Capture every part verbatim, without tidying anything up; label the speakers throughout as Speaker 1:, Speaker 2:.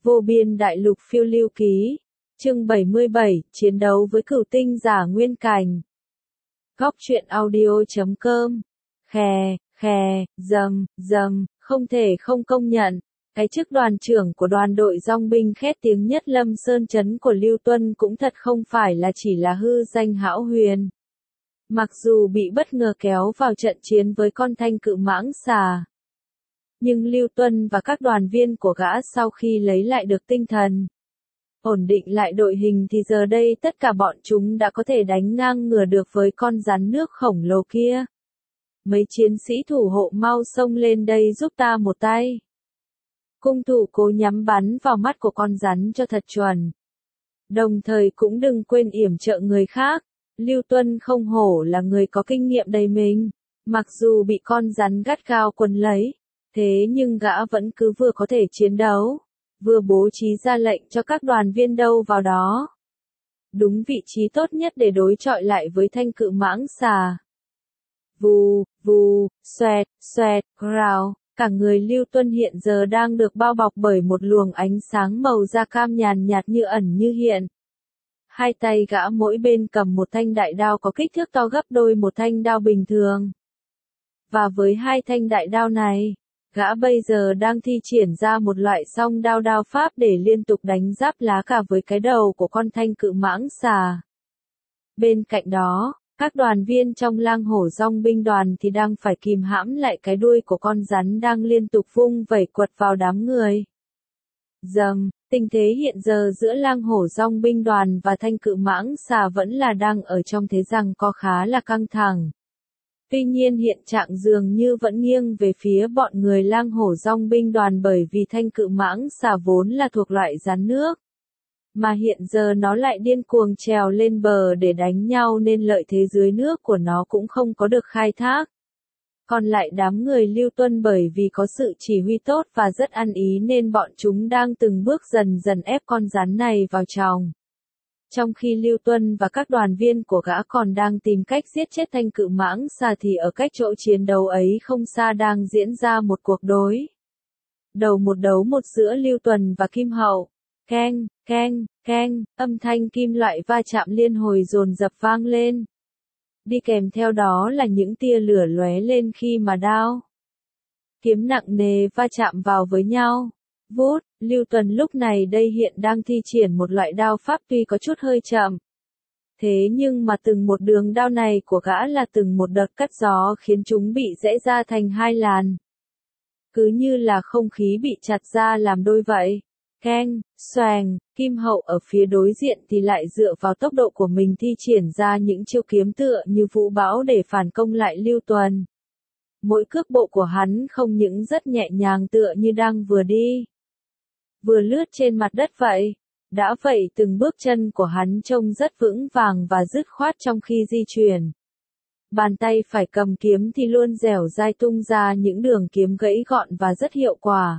Speaker 1: Vô biên đại lục phiêu lưu ký. Chương bảy mươi bảy, chiến đấu với cửu tinh giả nguyên cảnh. Góc truyện audio chấm com. Khè, khè, dầm, dầm, không thể không công nhận. Cái chức đoàn trưởng của đoàn đội dong binh khét tiếng nhất Lâm Sơn Trấn của Lưu Tuân cũng thật không phải là chỉ là hư danh hão huyền. Mặc dù bị bất ngờ kéo vào trận chiến với con thanh cự mãng xà, nhưng Lưu Tuân và các đoàn viên của gã sau khi lấy lại được tinh thần, ổn định lại đội hình thì giờ đây tất cả bọn chúng đã có thể đánh ngang ngửa được với con rắn nước khổng lồ kia. Mấy chiến sĩ thủ hộ mau xông lên đây giúp ta một tay. Cung thủ cố nhắm bắn vào mắt của con rắn cho thật chuẩn. Đồng thời cũng đừng quên yểm trợ người khác. Lưu Tuân không hổ là người có kinh nghiệm đầy mình. Mặc dù bị con rắn gắt gao quấn lấy, thế nhưng gã vẫn cứ vừa có thể chiến đấu, vừa bố trí ra lệnh cho các đoàn viên đâu vào đó. Đúng vị trí tốt nhất để đối chọi lại với thanh cự mãng xà. Vù, vù, xoẹt, xoẹt, rào, cả người Lưu Tuân hiện giờ đang được bao bọc bởi một luồng ánh sáng màu da cam nhàn nhạt như ẩn như hiện. Hai tay gã mỗi bên cầm một thanh đại đao có kích thước to gấp đôi một thanh đao bình thường. Và với hai thanh đại đao này, gã bây giờ đang thi triển ra một loại song đao đao pháp để liên tục đánh giáp lá cả với cái đầu của con thanh cự mãng xà. Bên cạnh đó, các đoàn viên trong lang hổ dong binh đoàn thì đang phải kìm hãm lại cái đuôi của con rắn đang liên tục vung vẩy quật vào đám người. Dầm, tình thế hiện giờ giữa lang hổ dong binh đoàn và thanh cự mãng xà vẫn là đang ở trong thế giằng co khá là căng thẳng. Tuy nhiên hiện trạng dường như vẫn nghiêng về phía bọn người lang hổ dong binh đoàn bởi vì thanh cự mãng xà vốn là thuộc loại rắn nước. Mà hiện giờ nó lại điên cuồng trèo lên bờ để đánh nhau nên lợi thế dưới nước của nó cũng không có được khai thác. Còn lại đám người Lưu Tuân bởi vì có sự chỉ huy tốt và rất ăn ý nên bọn chúng đang từng bước dần dần ép con rắn này vào tròng. Trong khi Lưu Tuân và các đoàn viên của gã còn đang tìm cách giết chết thanh cự mãng xà thì ở cách chỗ chiến đấu ấy không xa đang diễn ra một cuộc đối. Đầu một đấu một giữa Lưu Tuân và Kim Hậu. Keng, keng, keng, âm thanh kim loại va chạm liên hồi dồn dập vang lên. Đi kèm theo đó là những tia lửa lóe lên khi mà đao, kiếm nặng nề va chạm vào với nhau. Vút, Lưu Tuân lúc này đây hiện đang thi triển một loại đao pháp tuy có chút hơi chậm. Thế nhưng mà từng một đường đao này của gã là từng một đợt cắt gió khiến chúng bị rẽ ra thành hai làn. Cứ như là không khí bị chặt ra làm đôi vậy. Keng, xoàng, Kim Hậu ở phía đối diện thì lại dựa vào tốc độ của mình thi triển ra những chiêu kiếm tựa như vũ bão để phản công lại Lưu Tuân. Mỗi cước bộ của hắn không những rất nhẹ nhàng tựa như đang vừa đi, vừa lướt trên mặt đất vậy. Đã vậy từng bước chân của hắn trông rất vững vàng và dứt khoát trong khi di chuyển. Bàn tay phải cầm kiếm thì luôn dẻo dai tung ra những đường kiếm gãy gọn và rất hiệu quả.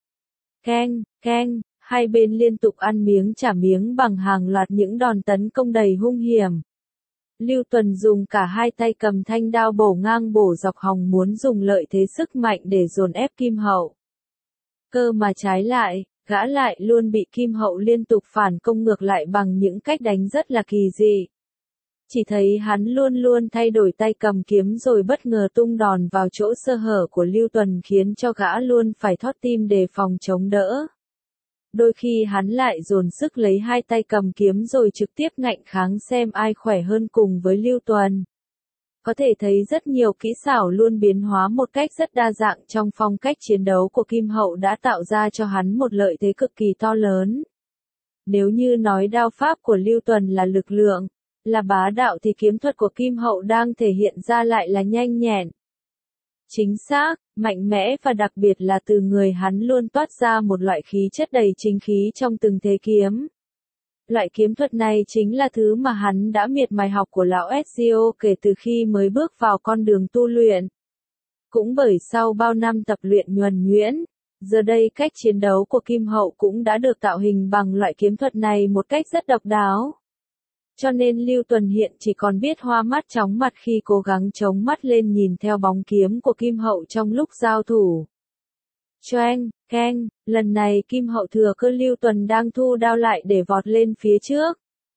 Speaker 1: Keng, keng, hai bên liên tục ăn miếng trả miếng bằng hàng loạt những đòn tấn công đầy hung hiểm. Lưu Tuân dùng cả hai tay cầm thanh đao bổ ngang bổ dọc hòng muốn dùng lợi thế sức mạnh để dồn ép Kim Hậu. Cơ mà trái lại, gã lại luôn bị Kim Hậu liên tục phản công ngược lại bằng những cách đánh rất là kỳ dị. Chỉ thấy hắn luôn luôn thay đổi tay cầm kiếm rồi bất ngờ tung đòn vào chỗ sơ hở của Lưu Tuân khiến cho gã luôn phải thót tim đề phòng chống đỡ. Đôi khi hắn lại dồn sức lấy hai tay cầm kiếm rồi trực tiếp ngạnh kháng xem ai khỏe hơn cùng với Lưu Tuân. Có thể thấy rất nhiều kỹ xảo luôn biến hóa một cách rất đa dạng trong phong cách chiến đấu của Kim Hậu đã tạo ra cho hắn một lợi thế cực kỳ to lớn. Nếu như nói đao pháp của Lưu Tuân là lực lượng, là bá đạo thì kiếm thuật của Kim Hậu đang thể hiện ra lại là nhanh nhẹn, chính xác, mạnh mẽ và đặc biệt là từ người hắn luôn toát ra một loại khí chất đầy chính khí trong từng thế kiếm. Loại kiếm thuật này chính là thứ mà hắn đã miệt mài học của lão Ezio kể từ khi mới bước vào con đường tu luyện. Cũng bởi sau bao năm tập luyện nhuần nhuyễn, giờ đây cách chiến đấu của Kim Hậu cũng đã được tạo hình bằng loại kiếm thuật này một cách rất độc đáo. Cho nên Lưu Tuân hiện chỉ còn biết hoa mắt chóng mặt khi cố gắng chống mắt lên nhìn theo bóng kiếm của Kim Hậu trong lúc giao thủ. Choeng, keng, lần này Kim Hậu thừa cơ Lưu Tuần đang thu đao lại để vọt lên phía trước.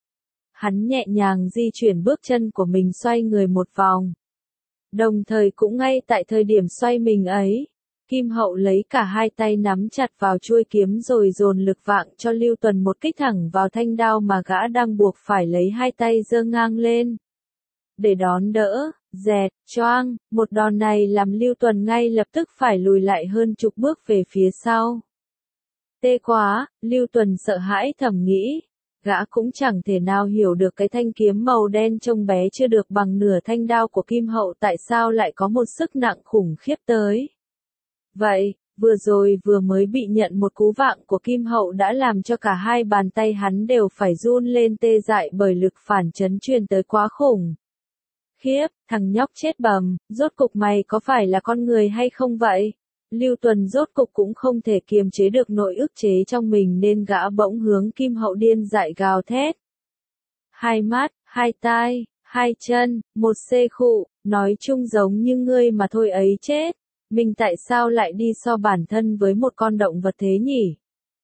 Speaker 1: Hắn nhẹ nhàng di chuyển bước chân của mình xoay người một vòng. Đồng thời cũng ngay tại thời điểm xoay mình ấy, Kim Hậu lấy cả hai tay nắm chặt vào chuôi kiếm rồi dồn lực vạng cho Lưu Tuần một kích thẳng vào thanh đao mà gã đang buộc phải lấy hai tay giơ ngang lên. Để đón đỡ, dẹt, choang, một đòn này làm Lưu Tuần ngay lập tức phải lùi lại hơn chục bước về phía sau. Tê quá, Lưu Tuần sợ hãi thầm nghĩ. Gã cũng chẳng thể nào hiểu được cái thanh kiếm màu đen trông bé chưa được bằng nửa thanh đao của Kim Hậu tại sao lại có một sức nặng khủng khiếp tới. Vậy, vừa rồi vừa mới bị nhận một cú vạng của Kim Hậu đã làm cho cả hai bàn tay hắn đều phải run lên tê dại bởi lực phản chấn truyền tới quá khủng. Khiếp, thằng nhóc chết bầm, rốt cục mày có phải là con người hay không vậy? Lưu Tuần rốt cục cũng không thể kiềm chế được nỗi ức chế trong mình nên gã bỗng hướng Kim Hậu điên dại gào thét. Hai mắt, hai tai, hai chân, một xê khụ, nói chung giống như ngươi mà thôi ấy chết. Mình tại sao lại đi so bản thân với một con động vật thế nhỉ?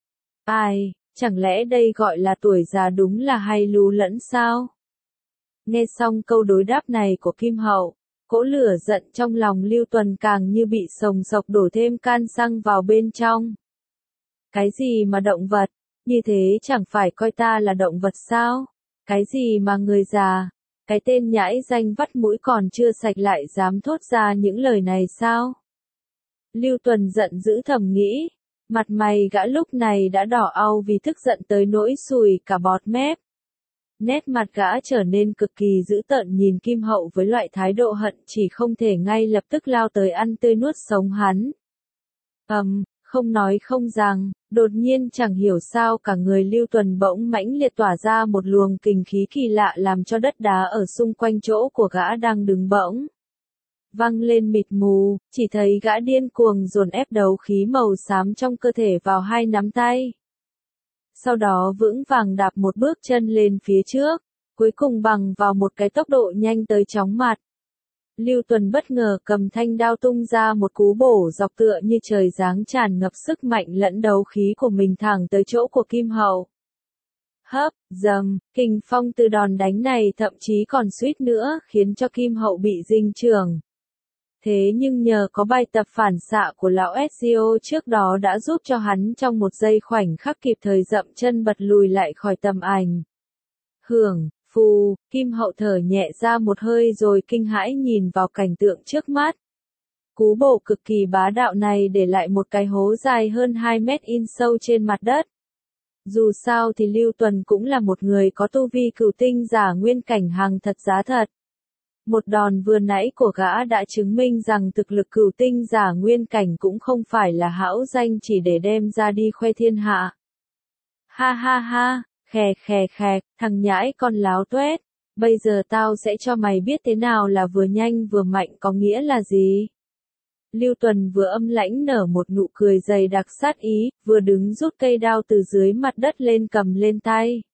Speaker 1: Ai, chẳng lẽ đây gọi là tuổi già đúng là hay lú lẫn sao? Nghe xong câu đối đáp này của Kim Hậu, cỗ lửa giận trong lòng Lưu Tuần càng như bị sồng sộc đổ thêm can xăng vào bên trong. Cái gì mà động vật, như thế chẳng phải coi ta là động vật sao? Cái gì mà người già, cái tên nhãi danh vắt mũi còn chưa sạch lại dám thốt ra những lời này sao? Lưu Tuần giận dữ thầm nghĩ, mặt mày gã lúc này đã đỏ au vì tức giận tới nỗi sùi cả bọt mép. Nét mặt gã trở nên cực kỳ dữ tợn nhìn Kim Hậu với loại thái độ hận chỉ không thể ngay lập tức lao tới ăn tươi nuốt sống hắn. Ầm, um, không nói không rằng, đột nhiên chẳng hiểu sao cả người Lưu Tuần bỗng mãnh liệt tỏa ra một luồng kình khí kỳ lạ làm cho đất đá ở xung quanh chỗ của gã đang đứng bỗng văng lên mịt mù, chỉ thấy gã điên cuồng dồn ép đấu khí màu xám trong cơ thể vào hai nắm tay. Sau đó vững vàng đạp một bước chân lên phía trước, cuối cùng bằng vào một cái tốc độ nhanh tới chóng mặt. Lưu Tuần bất ngờ cầm thanh đao tung ra một cú bổ dọc tựa như trời giáng tràn ngập sức mạnh lẫn đấu khí của mình thẳng tới chỗ của Kim Hậu. Hấp, dầm, kình phong từ đòn đánh này thậm chí còn suýt nữa khiến cho Kim Hậu bị dinh chưởng. Thế nhưng nhờ có bài tập phản xạ của lão ét giê ô trước đó đã giúp cho hắn trong một giây khoảnh khắc kịp thời dậm chân bật lùi lại khỏi tầm ảnh. Hưởng, phù, Kim Hậu thở nhẹ ra một hơi rồi kinh hãi nhìn vào cảnh tượng trước mắt. Cú bổ cực kỳ bá đạo này để lại một cái hố dài hơn hai mét in sâu trên mặt đất. Dù sao thì Lưu Tuần cũng là một người có tu vi cửu tinh giả nguyên cảnh hàng thật giá thật. Một đòn vừa nãy của gã đã chứng minh rằng thực lực cửu tinh giả nguyên cảnh cũng không phải là hão danh chỉ để đem ra đi khoe thiên hạ. Ha ha ha, khè khè khè, thằng nhãi con láo tuét, bây giờ tao sẽ cho mày biết thế nào là vừa nhanh vừa mạnh có nghĩa là gì. Lưu Tuần vừa âm lãnh nở một nụ cười dày đặc sát ý, vừa đứng rút cây đao từ dưới mặt đất lên cầm lên tay.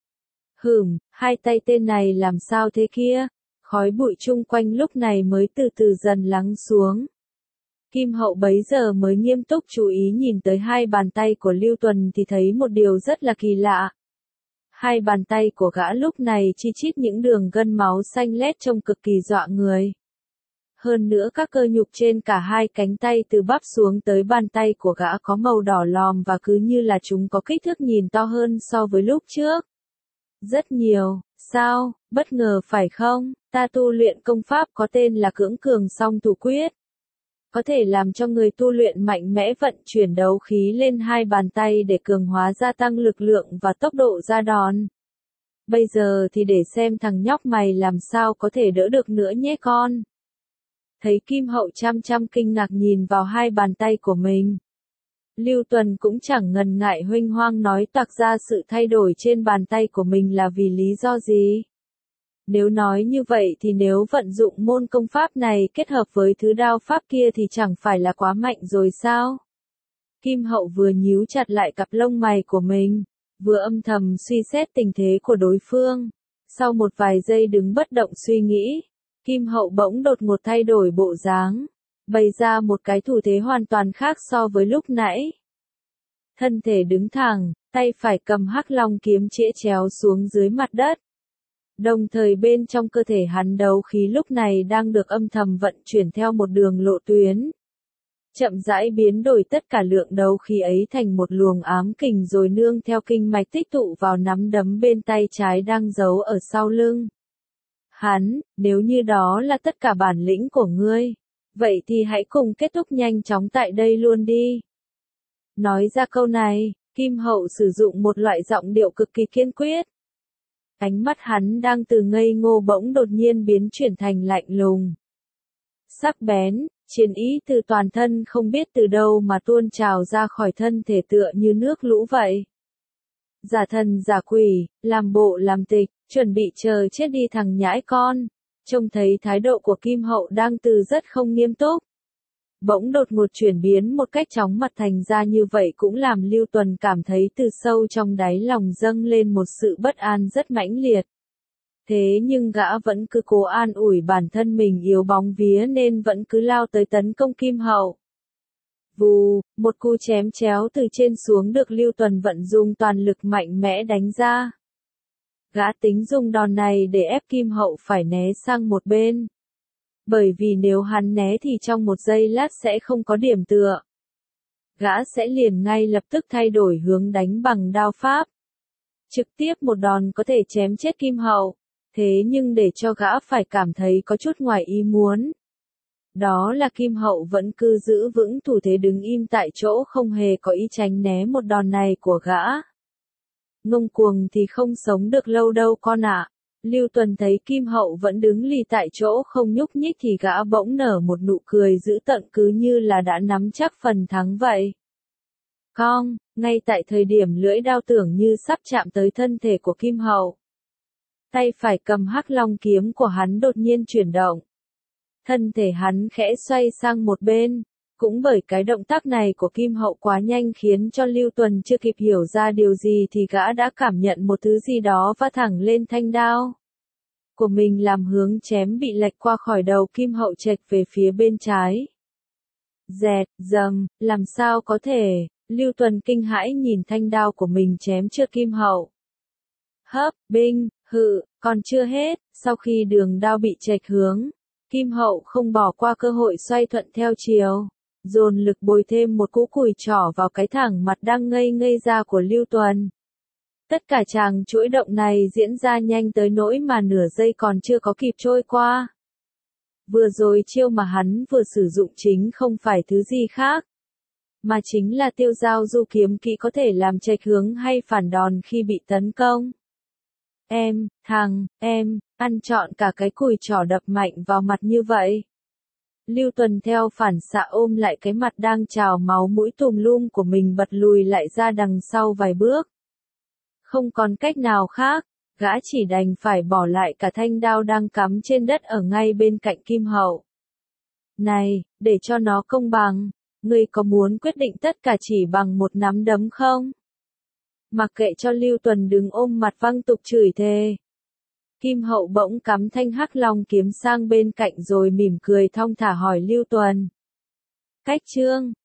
Speaker 1: Hửm, hai tay tên này làm sao thế kia? Khói bụi chung quanh lúc này mới từ từ dần lắng xuống. Kim Hậu bấy giờ mới nghiêm túc chú ý nhìn tới hai bàn tay của Lưu Tuần thì thấy một điều rất là kỳ lạ. Hai bàn tay của gã lúc này chi chít những đường gân máu xanh lét trông cực kỳ dọa người. Hơn nữa các cơ nhục trên cả hai cánh tay từ bắp xuống tới bàn tay của gã có màu đỏ lòm và cứ như là chúng có kích thước nhìn to hơn so với lúc trước. Rất nhiều, sao, bất ngờ phải không? Ta tu luyện công pháp có tên là Cưỡng Cường Song Thủ Quyết. Có thể làm cho người tu luyện mạnh mẽ vận chuyển đấu khí lên hai bàn tay để cường hóa gia tăng lực lượng và tốc độ ra đòn. Bây giờ thì để xem thằng nhóc mày làm sao có thể đỡ được nữa nhé con. Thấy Kim Hậu chăm chăm kinh ngạc nhìn vào hai bàn tay của mình. Lưu Tuần cũng chẳng ngần ngại huênh hoang nói toạc ra sự thay đổi trên bàn tay của mình là vì lý do gì. Nếu nói như vậy thì nếu vận dụng môn công pháp này kết hợp với thứ đao pháp kia thì chẳng phải là quá mạnh rồi sao? Kim Hậu vừa nhíu chặt lại cặp lông mày của mình, vừa âm thầm suy xét tình thế của đối phương. Sau một vài giây đứng bất động suy nghĩ, Kim Hậu bỗng đột ngột thay đổi bộ dáng. bày ra một cái thủ thế hoàn toàn khác so với lúc nãy. Thân thể đứng thẳng, tay phải cầm hắc long kiếm chĩa chéo xuống dưới mặt đất. Đồng thời bên trong cơ thể hắn đấu khí lúc này đang được âm thầm vận chuyển theo một đường lộ tuyến. Chậm rãi biến đổi tất cả lượng đấu khí ấy thành một luồng ám kình rồi nương theo kinh mạch tích tụ vào nắm đấm bên tay trái đang giấu ở sau lưng. Hắn, nếu như đó là tất cả bản lĩnh của ngươi, vậy thì hãy cùng kết thúc nhanh chóng tại đây luôn đi. Nói ra câu này, Kim Hậu sử dụng một loại giọng điệu cực kỳ kiên quyết. Ánh mắt hắn đang từ ngây ngô bỗng đột nhiên biến chuyển thành lạnh lùng. Sắc bén, chiến ý từ toàn thân không biết từ đâu mà tuôn trào ra khỏi thân thể tựa như nước lũ vậy. Giả thần giả quỷ, làm bộ làm tịch, chuẩn bị chờ chết đi thằng nhãi con. Trông thấy thái độ của Kim Hậu đang từ rất không nghiêm túc. Bỗng đột ngột chuyển biến một cách chóng mặt thành ra như vậy cũng làm Lưu Tuần cảm thấy từ sâu trong đáy lòng dâng lên một sự bất an rất mãnh liệt. Thế nhưng gã vẫn cứ cố an ủi bản thân mình yếu bóng vía nên vẫn cứ lao tới tấn công Kim Hậu. Vù, một cú chém chéo từ trên xuống được Lưu Tuần vận dụng toàn lực mạnh mẽ đánh ra. Gã tính dùng đòn này để ép Kim Hậu phải né sang một bên. Bởi vì nếu hắn né thì trong một giây lát sẽ không có điểm tựa. Gã sẽ liền ngay lập tức thay đổi hướng đánh bằng đao pháp. Trực tiếp một đòn có thể chém chết Kim Hậu. Thế nhưng để cho gã phải cảm thấy có chút ngoài ý muốn. Đó là Kim Hậu vẫn cứ giữ vững thủ thế đứng im tại chỗ không hề có ý tránh né một đòn này của gã. Ngông cuồng thì không sống được lâu đâu con ạ. Lưu Tuần thấy Kim Hậu vẫn đứng lì tại chỗ không nhúc nhích thì gã bỗng nở một nụ cười dữ tợn cứ như là đã nắm chắc phần thắng vậy. Cong, ngay tại thời điểm lưỡi đao tưởng như sắp chạm tới thân thể của Kim Hậu. Tay phải cầm hắc long kiếm của hắn đột nhiên chuyển động. Thân thể hắn khẽ xoay sang một bên. Cũng bởi cái động tác này của Kim Hậu quá nhanh khiến cho Lưu Tuần chưa kịp hiểu ra điều gì thì gã đã cảm nhận một thứ gì đó vắt thẳng lên thanh đao của mình làm hướng chém bị lệch qua khỏi đầu Kim Hậu chệch về phía bên trái. Dẹt, dầm, làm sao có thể, Lưu Tuần kinh hãi nhìn thanh đao của mình chém trước Kim Hậu. Hấp, binh, hự, còn chưa hết, sau khi đường đao bị chệch hướng, Kim Hậu không bỏ qua cơ hội xoay thuận theo chiều. Dồn lực bồi thêm một cú cùi trỏ vào cái thẳng mặt đang ngây ngây ra của Lưu Tuần. Tất cả chàng chuỗi động này diễn ra nhanh tới nỗi mà nửa giây còn chưa có kịp trôi qua. Vừa rồi chiêu mà hắn vừa sử dụng chính không phải thứ gì khác, mà chính là tiêu giao du kiếm kỹ có thể làm chệch hướng hay phản đòn khi bị tấn công. Em, thằng, em, ăn trọn cả cái cùi trỏ đập mạnh vào mặt như vậy. Lưu Tuần theo phản xạ ôm lại cái mặt đang trào máu mũi tùm lum của mình bật lùi lại ra đằng sau vài bước. Không còn cách nào khác, gã chỉ đành phải bỏ lại cả thanh đao đang cắm trên đất ở ngay bên cạnh Kim Hậu. Này, để cho nó công bằng, ngươi có muốn quyết định tất cả chỉ bằng một nắm đấm không? Mặc kệ cho Lưu Tuần đứng ôm mặt văng tục chửi thề. Kim Hậu bỗng cắm thanh hắc long kiếm sang bên cạnh rồi mỉm cười thong thả hỏi Lưu Tuần. Cách chương